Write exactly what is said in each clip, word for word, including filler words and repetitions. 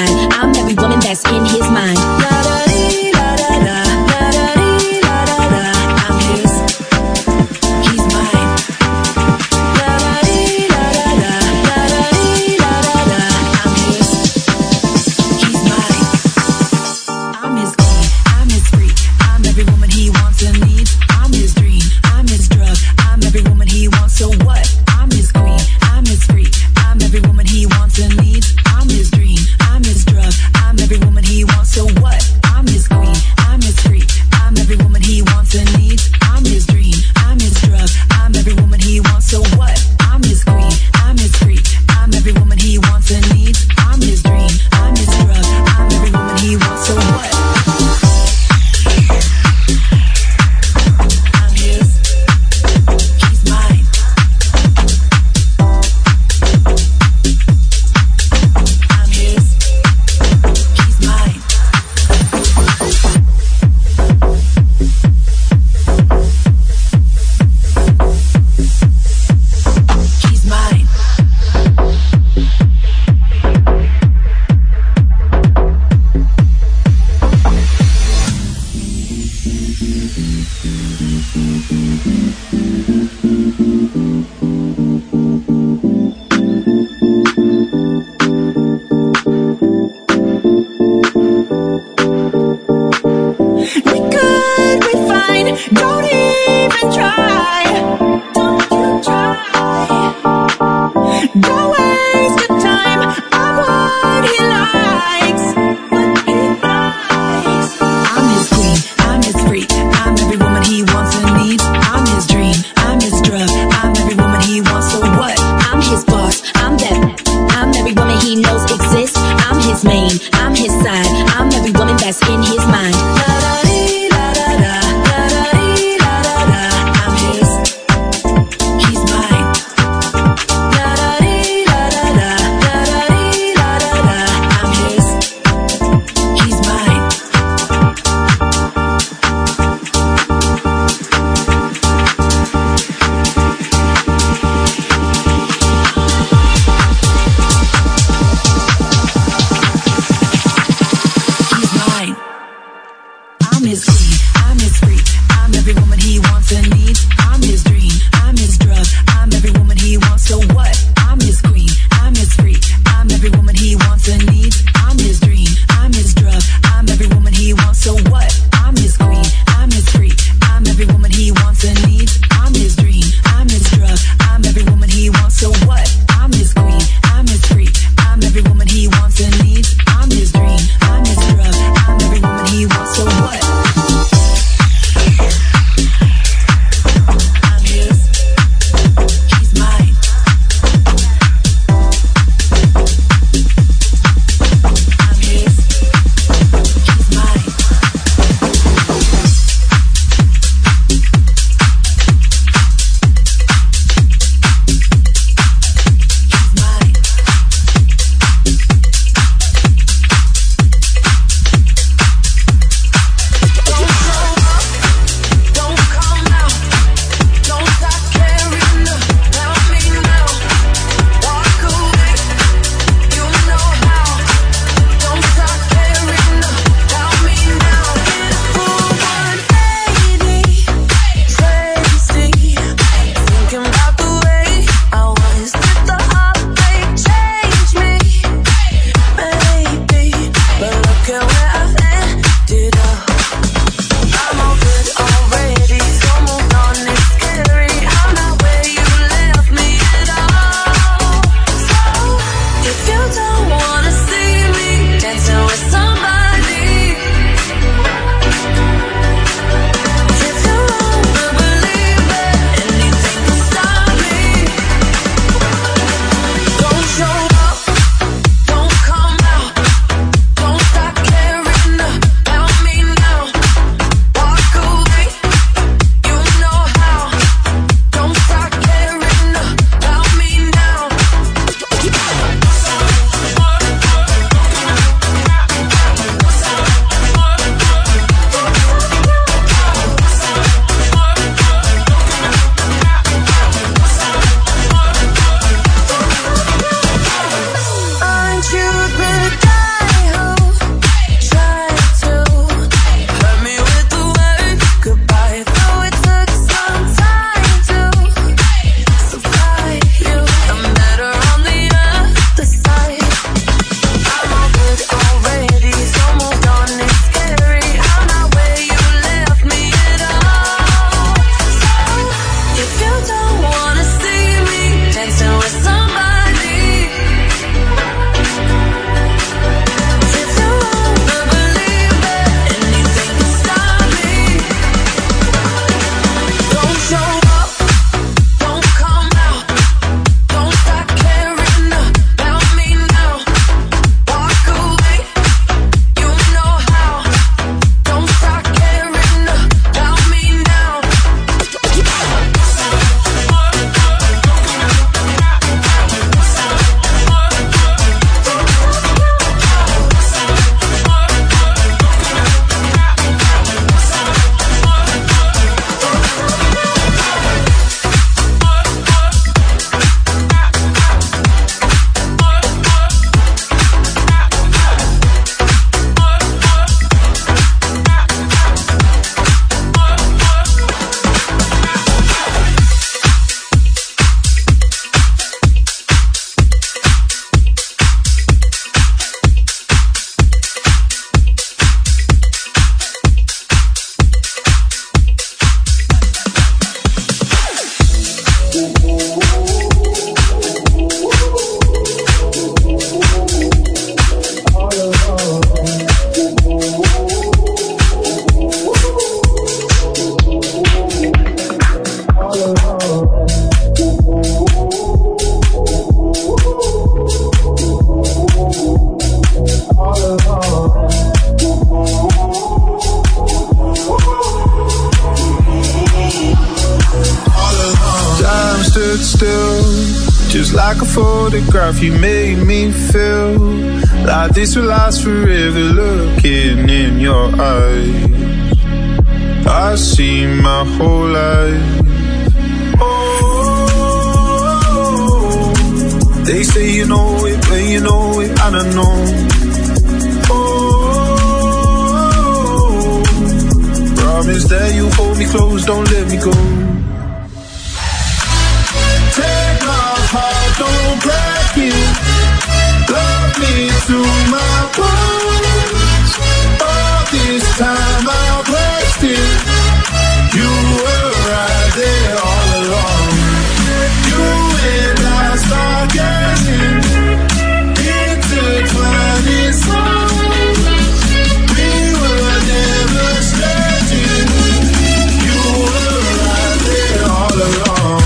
side. I'm every woman that's in his mind. La da dee, la da da, la da dee, la da da. I'm his, he's mine. La da dee, la da da, la da dee, la da da. I'm his, he's mine. I'm his queen, I'm his freak. I'm every woman he wants and needs. I'm his dream, I'm his drug. I'm every woman he wants, so what? I'm his queen, I'm his freak. I'm every woman he wants and needs. I'm his dream, I'm his drug. I'm every woman he wants, so what? I'm his queen, I'm his freak. I'm every woman he wants and needs. I'm his dream, I'm his drug. I'm every woman he wants, so what? I'm his queen, I'm his freak. I'm every woman he wants and needs. I'm his dream, I'm his drug. I'm every woman he wants, so what? I'm his, he's mine. I'm his, he's mine. He's mine. We could be fine. Don't even try. Don't you try. Don't waste your time on what he likes. What he likes. I'm his queen, I'm his freak. I'm every woman he wants and needs. I'm his dream, I'm his drug. I'm every woman he wants, so what? I'm his boss, I'm that. I'm every woman he knows exists. I'm his main, I'm his side. I'm every woman that's in his mind. La da dee, la da da, la da dee, la da da. I'm his, he's mine. La da dee, la da da, la da dee, la da da. I'm his, he's mine. He's mine. like a photograph, you made me feel like this will last forever. Looking in your eyes, I see my whole life. Oh, they say you know it, but you know it, I don't know. Oh, promise that you hold me close, don't let me go. Take my heart, don't break it. Love me to my bones. All this time I've wasted. You were right there all along. You and I start getting intertwining songs. We were never strangers. You were right there all along.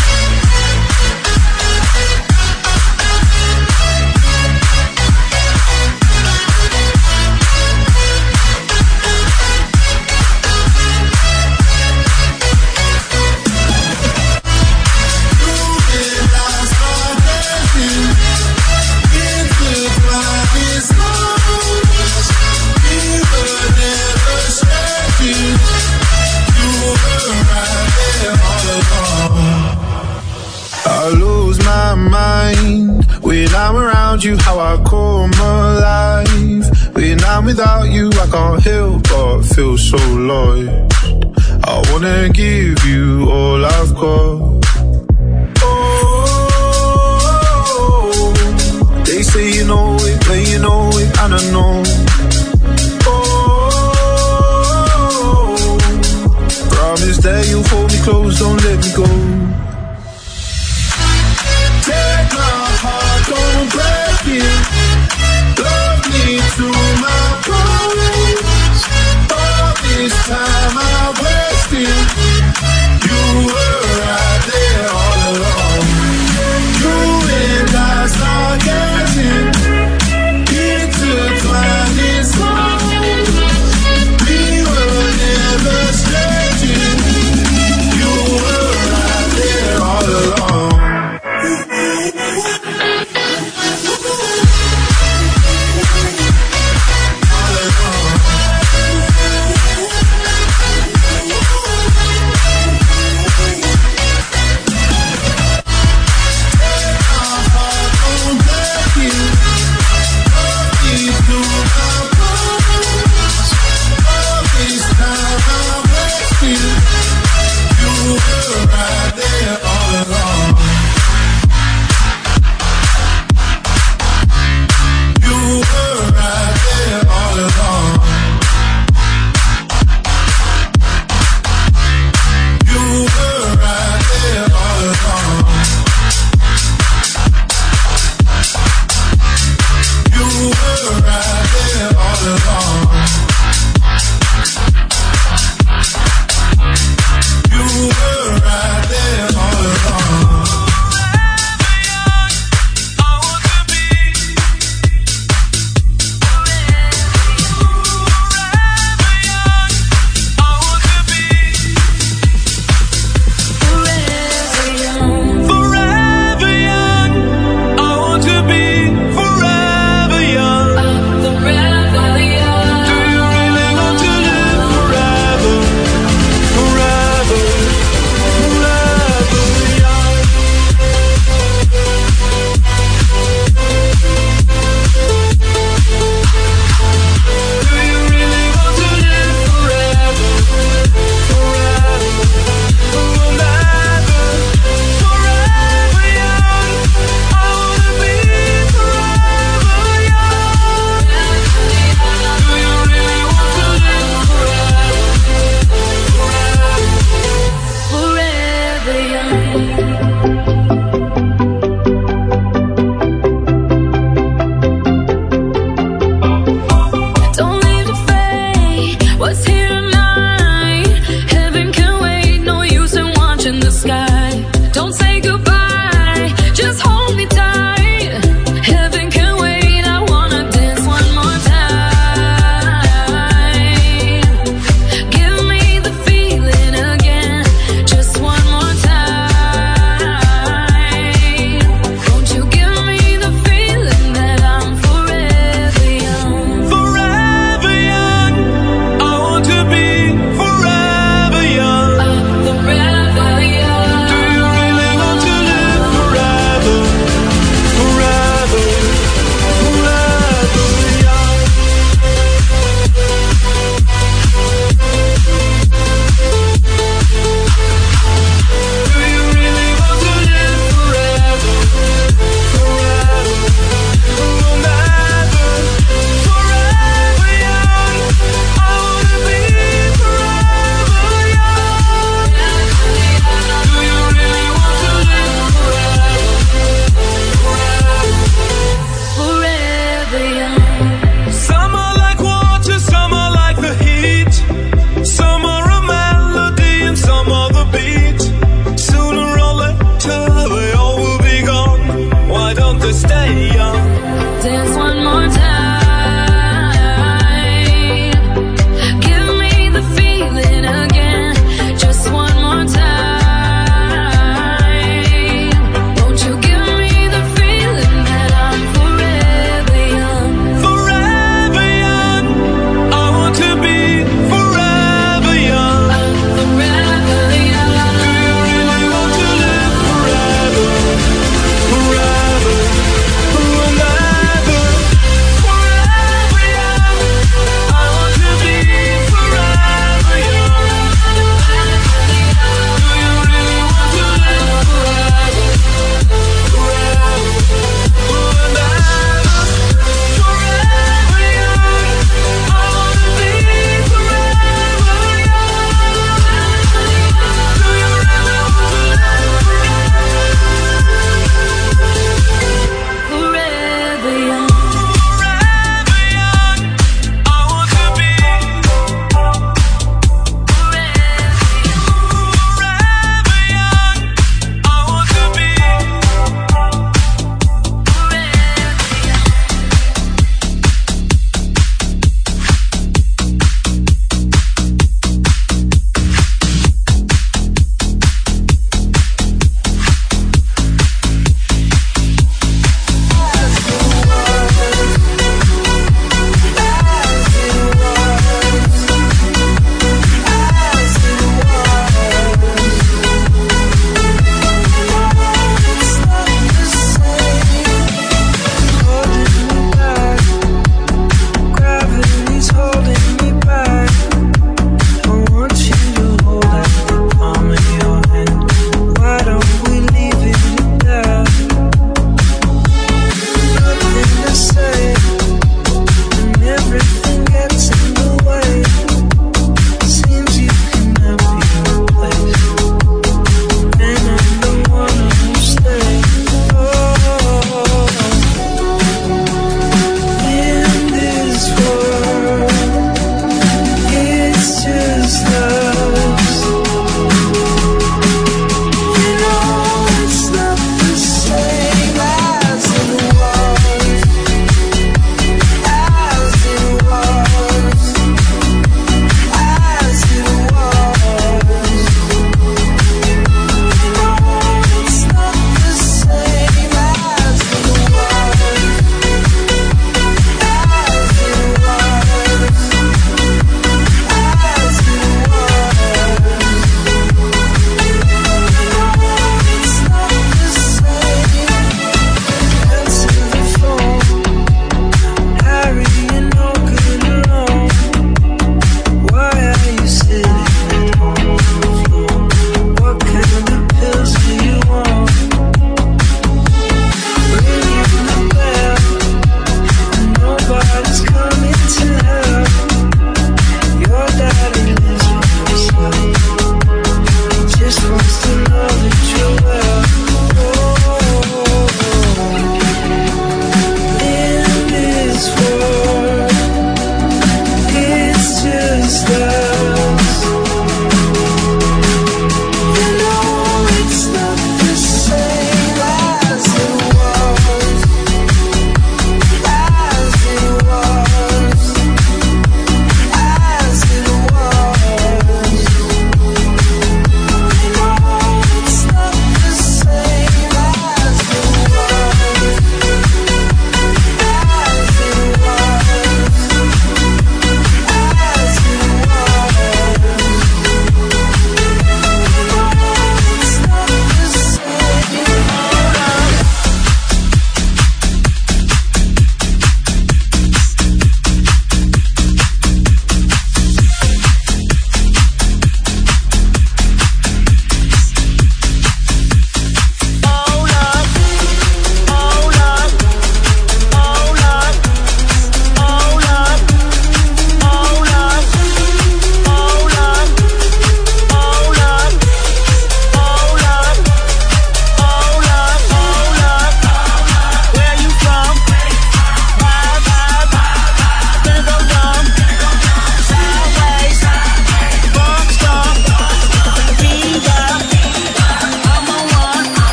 I lose my mind when I'm around you, how I come alive. When I'm without you, I can't help but feel so lost. I wanna give you all I've got. Oh, they say you know it, but you know it, I don't know. Oh, promise that you hold me close, don't let me go. Take my heart, don't break it. Love me to my bones. All this time I've wasted. You were right there all along. You and I start getting intertwining songs. We were never strangers. You were right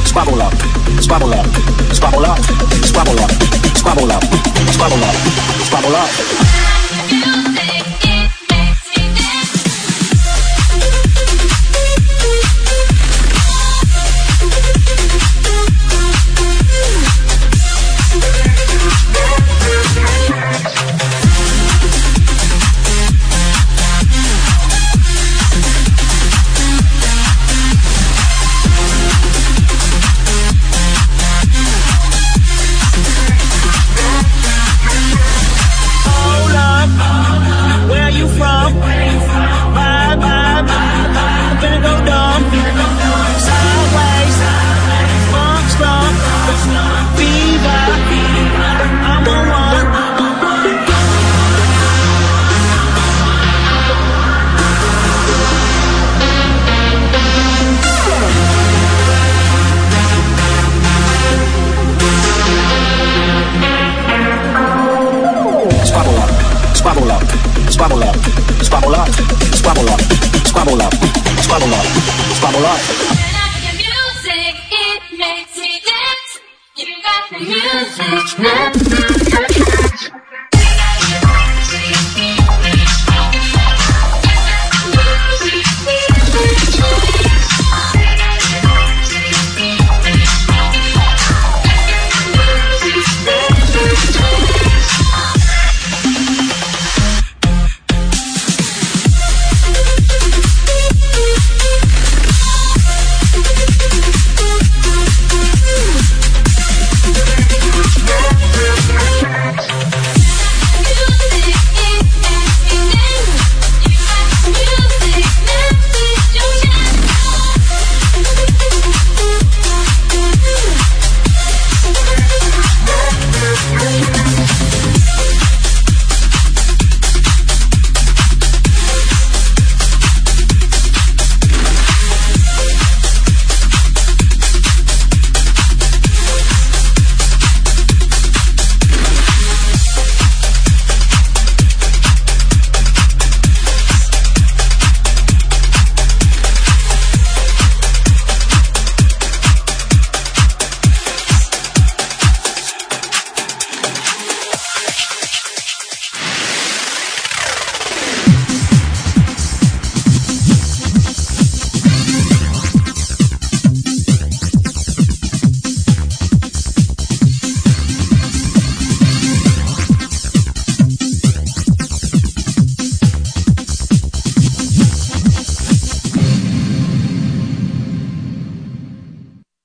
squabble up, squabble up, squabble up, squabble up, squabble up, squabble up, squabble up. Squabble up, squabble up, squabble up, squabble up, squabble up, squabble up. When I hear music, it makes me dance. You got the music.